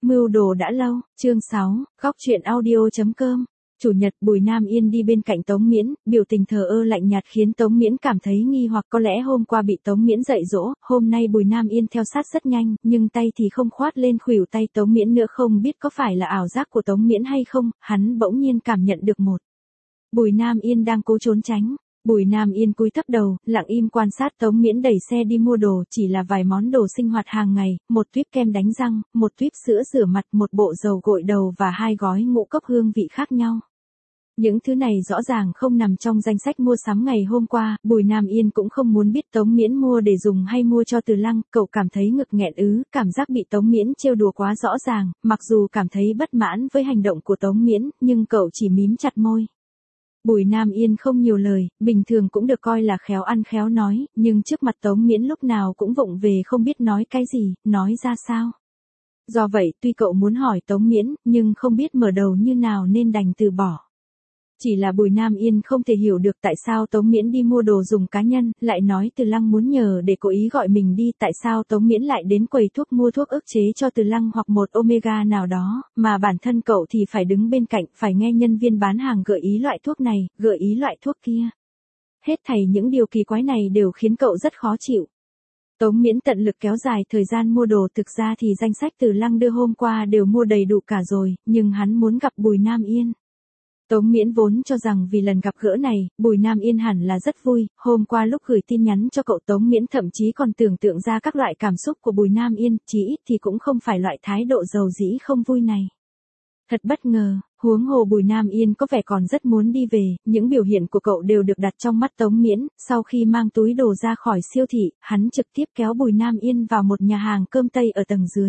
Mưu đồ đã lâu, chương 6, góc truyện audio.com. Chủ nhật Bùi Nam Yên đi bên cạnh Tống Miễn, biểu tình thờ ơ lạnh nhạt khiến Tống Miễn cảm thấy nghi hoặc có lẽ hôm qua bị Tống Miễn dạy dỗ, hôm nay Bùi Nam Yên theo sát rất nhanh, nhưng tay thì không khoát lên khuỷu tay Tống Miễn nữa, không biết có phải là ảo giác của Tống Miễn hay không, hắn bỗng nhiên cảm nhận được một Bùi Nam Yên đang cố trốn tránh. Bùi Nam Yên cúi thấp đầu, lặng im quan sát Tống Miễn đẩy xe đi mua đồ, chỉ là vài món đồ sinh hoạt hàng ngày, một tuýp kem đánh răng, một tuýp sữa rửa mặt, một bộ dầu gội đầu và 2 gói ngũ cốc hương vị khác nhau. Những thứ này rõ ràng không nằm trong danh sách mua sắm ngày hôm qua, Bùi Nam Yên cũng không muốn biết Tống Miễn mua để dùng hay mua cho Từ Lăng, cậu cảm thấy ngực nghẹn cảm giác bị Tống Miễn trêu đùa quá rõ ràng, mặc dù cảm thấy bất mãn với hành động của Tống Miễn, nhưng cậu chỉ mím chặt môi. Bùi Nam Yên không nhiều lời, bình thường cũng được coi là khéo ăn khéo nói, nhưng trước mặt Tống Miễn lúc nào cũng vụng về không biết nói cái gì, nói ra sao. Do vậy tuy cậu muốn hỏi Tống Miễn, nhưng không biết mở đầu như nào nên đành từ bỏ. Chỉ là Bùi Nam Yên không thể hiểu được tại sao Tống Miễn đi mua đồ dùng cá nhân, lại nói Từ Lăng muốn nhờ để cố ý gọi mình đi, tại sao Tống Miễn lại đến quầy thuốc mua thuốc ức chế cho Từ Lăng hoặc một omega nào đó, mà bản thân cậu thì phải đứng bên cạnh, phải nghe nhân viên bán hàng gợi ý loại thuốc này, gợi ý loại thuốc kia. Hết thảy những điều kỳ quái này đều khiến cậu rất khó chịu. Tống Miễn tận lực kéo dài thời gian mua đồ, thực ra thì danh sách Từ Lăng đưa hôm qua đều mua đầy đủ cả rồi, nhưng hắn muốn gặp Bùi Nam Yên. Tống Miễn vốn cho rằng vì lần gặp gỡ này, Bùi Nam Yên hẳn là rất vui, hôm qua lúc gửi tin nhắn cho cậu Tống Miễn thậm chí còn tưởng tượng ra các loại cảm xúc của Bùi Nam Yên, chí ít thì cũng không phải loại thái độ dầu dĩ không vui này. Thật bất ngờ, huống hồ Bùi Nam Yên có vẻ còn rất muốn đi về, những biểu hiện của cậu đều được đặt trong mắt Tống Miễn, sau khi mang túi đồ ra khỏi siêu thị, hắn trực tiếp kéo Bùi Nam Yên vào một nhà hàng cơm Tây ở tầng dưới.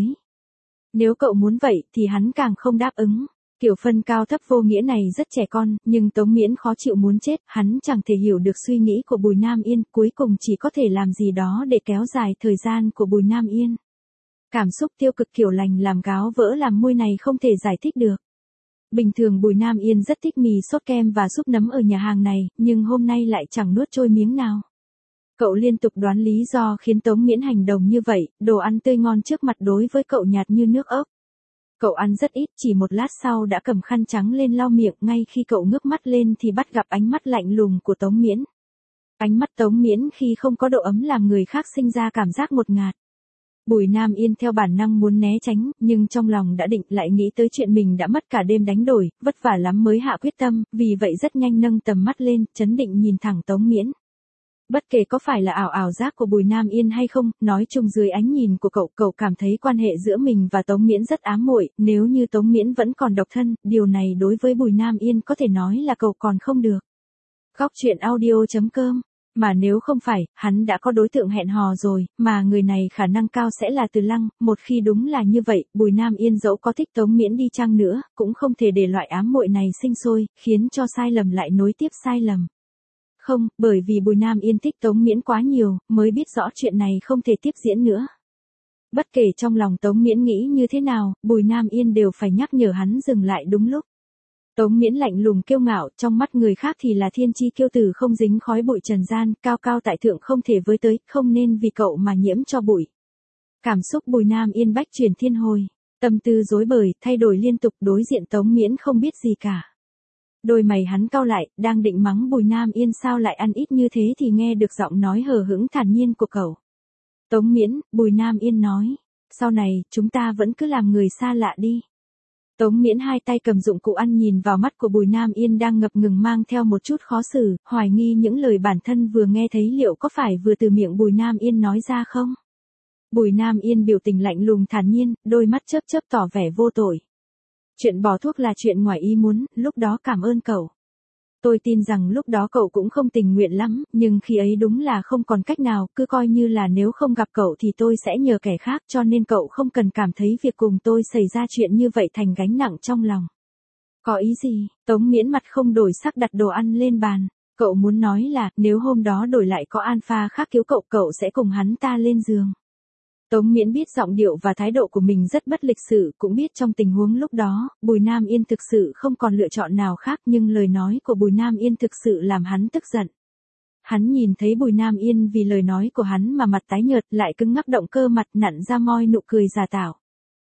Nếu cậu muốn vậy thì hắn càng không đáp ứng. Kiểu phân cao thấp vô nghĩa này rất trẻ con, nhưng Tống Miễn khó chịu muốn chết, hắn chẳng thể hiểu được suy nghĩ của Bùi Nam Yên, cuối cùng chỉ có thể làm gì đó để kéo dài thời gian của Bùi Nam Yên. Cảm xúc tiêu cực kiểu lành làm gáo vỡ làm môi này không thể giải thích được. Bình thường Bùi Nam Yên rất thích mì sốt kem và súp nấm ở nhà hàng này, nhưng hôm nay lại chẳng nuốt trôi miếng nào. Cậu liên tục đoán lý do khiến Tống Miễn hành động như vậy, đồ ăn tươi ngon trước mặt đối với cậu nhạt như nước ốc. Cậu ăn rất ít, chỉ một lát sau đã cầm khăn trắng lên lau miệng, ngay khi cậu ngước mắt lên thì bắt gặp ánh mắt lạnh lùng của Tống Miễn. Ánh mắt Tống Miễn khi không có độ ấm làm người khác sinh ra cảm giác ngột ngạt. Bùi Nam Yên theo bản năng muốn né tránh, nhưng trong lòng đã định, lại nghĩ tới chuyện mình đã mất cả đêm đánh đổi, vất vả lắm mới hạ quyết tâm, vì vậy rất nhanh nâng tầm mắt lên, trấn định nhìn thẳng Tống Miễn. Bất kể có phải là ảo giác của Bùi Nam Yên hay không, nói chung dưới ánh nhìn của cậu cảm thấy quan hệ giữa mình và Tống Miễn rất ám muội, nếu như Tống Miễn vẫn còn độc thân, điều này đối với Bùi Nam Yên có thể nói là cậu còn không được. Góc truyện audio.com. Mà nếu không phải, hắn đã có đối tượng hẹn hò rồi, mà người này khả năng cao sẽ là Từ Lăng, một khi đúng là như vậy, Bùi Nam Yên dẫu có thích Tống Miễn đi chăng nữa, cũng không thể để loại ám muội này sinh sôi, khiến cho sai lầm lại nối tiếp sai lầm. Không, bởi vì Bùi Nam Yên thích Tống Miễn quá nhiều, mới biết rõ chuyện này không thể tiếp diễn nữa. Bất kể trong lòng Tống Miễn nghĩ như thế nào, Bùi Nam Yên đều phải nhắc nhở hắn dừng lại đúng lúc. Tống Miễn lạnh lùng kiêu ngạo, trong mắt người khác thì là thiên chi kiêu tử không dính khói bụi trần gian, cao cao tại thượng không thể với tới, không nên vì cậu mà nhiễm cho bụi. Cảm xúc Bùi Nam Yên bách chuyển thiên hồi, tâm tư rối bời, thay đổi liên tục, đối diện Tống Miễn không biết gì cả. Đôi mày hắn cau lại, đang định mắng Bùi Nam Yên sao lại ăn ít như thế thì nghe được giọng nói hờ hững thản nhiên của cậu. Tống Miễn, Bùi Nam Yên nói, sau này, chúng ta vẫn cứ làm người xa lạ đi. Tống Miễn hai tay cầm dụng cụ ăn nhìn vào mắt của Bùi Nam Yên đang ngập ngừng mang theo một chút khó xử, hoài nghi những lời bản thân vừa nghe thấy liệu có phải vừa từ miệng Bùi Nam Yên nói ra không. Bùi Nam Yên biểu tình lạnh lùng thản nhiên, đôi mắt chớp chớp tỏ vẻ vô tội. Chuyện bỏ thuốc là chuyện ngoài ý muốn, lúc đó cảm ơn cậu. Tôi tin rằng lúc đó cậu cũng không tình nguyện lắm, nhưng khi ấy đúng là không còn cách nào, cứ coi như là nếu không gặp cậu thì tôi sẽ nhờ kẻ khác, cho nên cậu không cần cảm thấy việc cùng tôi xảy ra chuyện như vậy thành gánh nặng trong lòng. Có ý gì? Tống Miễn mặt không đổi sắc đặt đồ ăn lên bàn. Cậu muốn nói là, nếu hôm đó đổi lại có Alpha khác cứu cậu, cậu sẽ cùng hắn ta lên giường. Tống Miễn biết giọng điệu và thái độ của mình rất bất lịch sự, cũng biết trong tình huống lúc đó, Bùi Nam Yên thực sự không còn lựa chọn nào khác, nhưng lời nói của Bùi Nam Yên thực sự làm hắn tức giận. Hắn nhìn thấy Bùi Nam Yên vì lời nói của hắn mà mặt tái nhợt, lại cứng ngắc động cơ mặt nặn ra moi nụ cười giả tạo.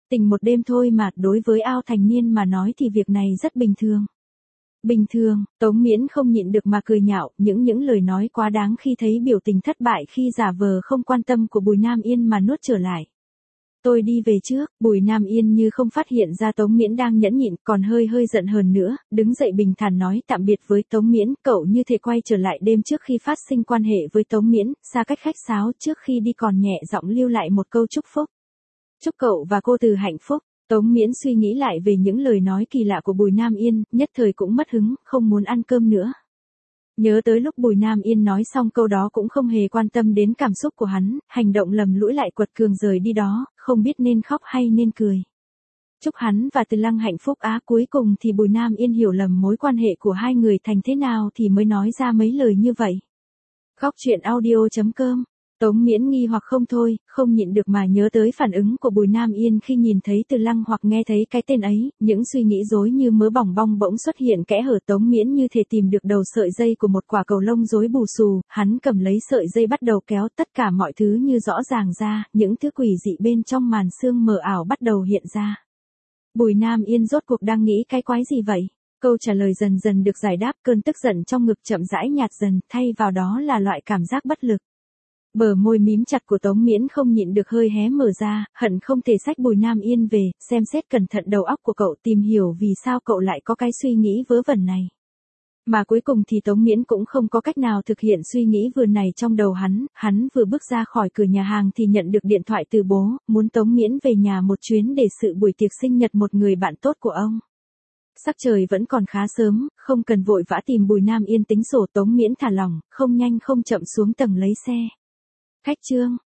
Tình một đêm thôi mà, đối với Ao Thành Niên mà nói thì việc này rất bình thường. Bình thường, Tống Miễn không nhịn được mà cười nhạo, những lời nói quá đáng khi thấy biểu tình thất bại khi giả vờ không quan tâm của Bùi Nam Yên mà nuốt trở lại. Tôi đi về trước, Bùi Nam Yên như không phát hiện ra Tống Miễn đang nhẫn nhịn, còn hơi giận hờn nữa, đứng dậy bình thản nói tạm biệt với Tống Miễn, cậu như thể quay trở lại đêm trước khi phát sinh quan hệ với Tống Miễn, xa cách khách sáo trước khi đi còn nhẹ giọng lưu lại một câu chúc phúc. Chúc cậu và cô Từ hạnh phúc. Tống Miễn suy nghĩ lại về những lời nói kỳ lạ của Bùi Nam Yên, nhất thời cũng mất hứng, không muốn ăn cơm nữa. Nhớ tới lúc Bùi Nam Yên nói xong câu đó cũng không hề quan tâm đến cảm xúc của hắn, hành động lầm lũi lại quật cường rời đi đó, không biết nên khóc hay nên cười. Chúc hắn và Từ Lăng hạnh phúc á, cuối cùng thì Bùi Nam Yên hiểu lầm mối quan hệ của hai người thành thế nào thì mới nói ra mấy lời như vậy. Góc truyện audio.com. Tống Miễn nghi hoặc không thôi, không nhịn được mà nhớ tới phản ứng của Bùi Nam Yên khi nhìn thấy Từ Lăng hoặc nghe thấy cái tên ấy, những suy nghĩ rối như mớ bòng bong bỗng xuất hiện kẽ hở. Tống Miễn như thể tìm được đầu sợi dây của một quả cầu lông rối bù xù, hắn cầm lấy sợi dây bắt đầu kéo, tất cả mọi thứ như rõ ràng ra, những thứ quỷ dị bên trong màn sương mờ ảo bắt đầu hiện ra. Bùi Nam Yên rốt cuộc đang nghĩ cái quái gì vậy? Câu trả lời dần dần được giải đáp, cơn tức giận trong ngực chậm rãi nhạt dần, thay vào đó là loại cảm giác bất lực. Bờ môi mím chặt của Tống Miễn không nhịn được hơi hé mở ra, hận không thể xách Bùi Nam Yên về, xem xét cẩn thận đầu óc của cậu, tìm hiểu vì sao cậu lại có cái suy nghĩ vớ vẩn này. Mà cuối cùng thì Tống Miễn cũng không có cách nào thực hiện suy nghĩ vườn này trong đầu hắn vừa bước ra khỏi cửa nhà hàng thì nhận được điện thoại từ bố, muốn Tống Miễn về nhà một chuyến để dự buổi tiệc sinh nhật một người bạn tốt của ông. Sắc trời vẫn còn khá sớm, không cần vội vã tìm Bùi Nam Yên tính sổ. Tống Miễn thả lỏng, không nhanh không chậm xuống tầng lấy xe. Khách Trương,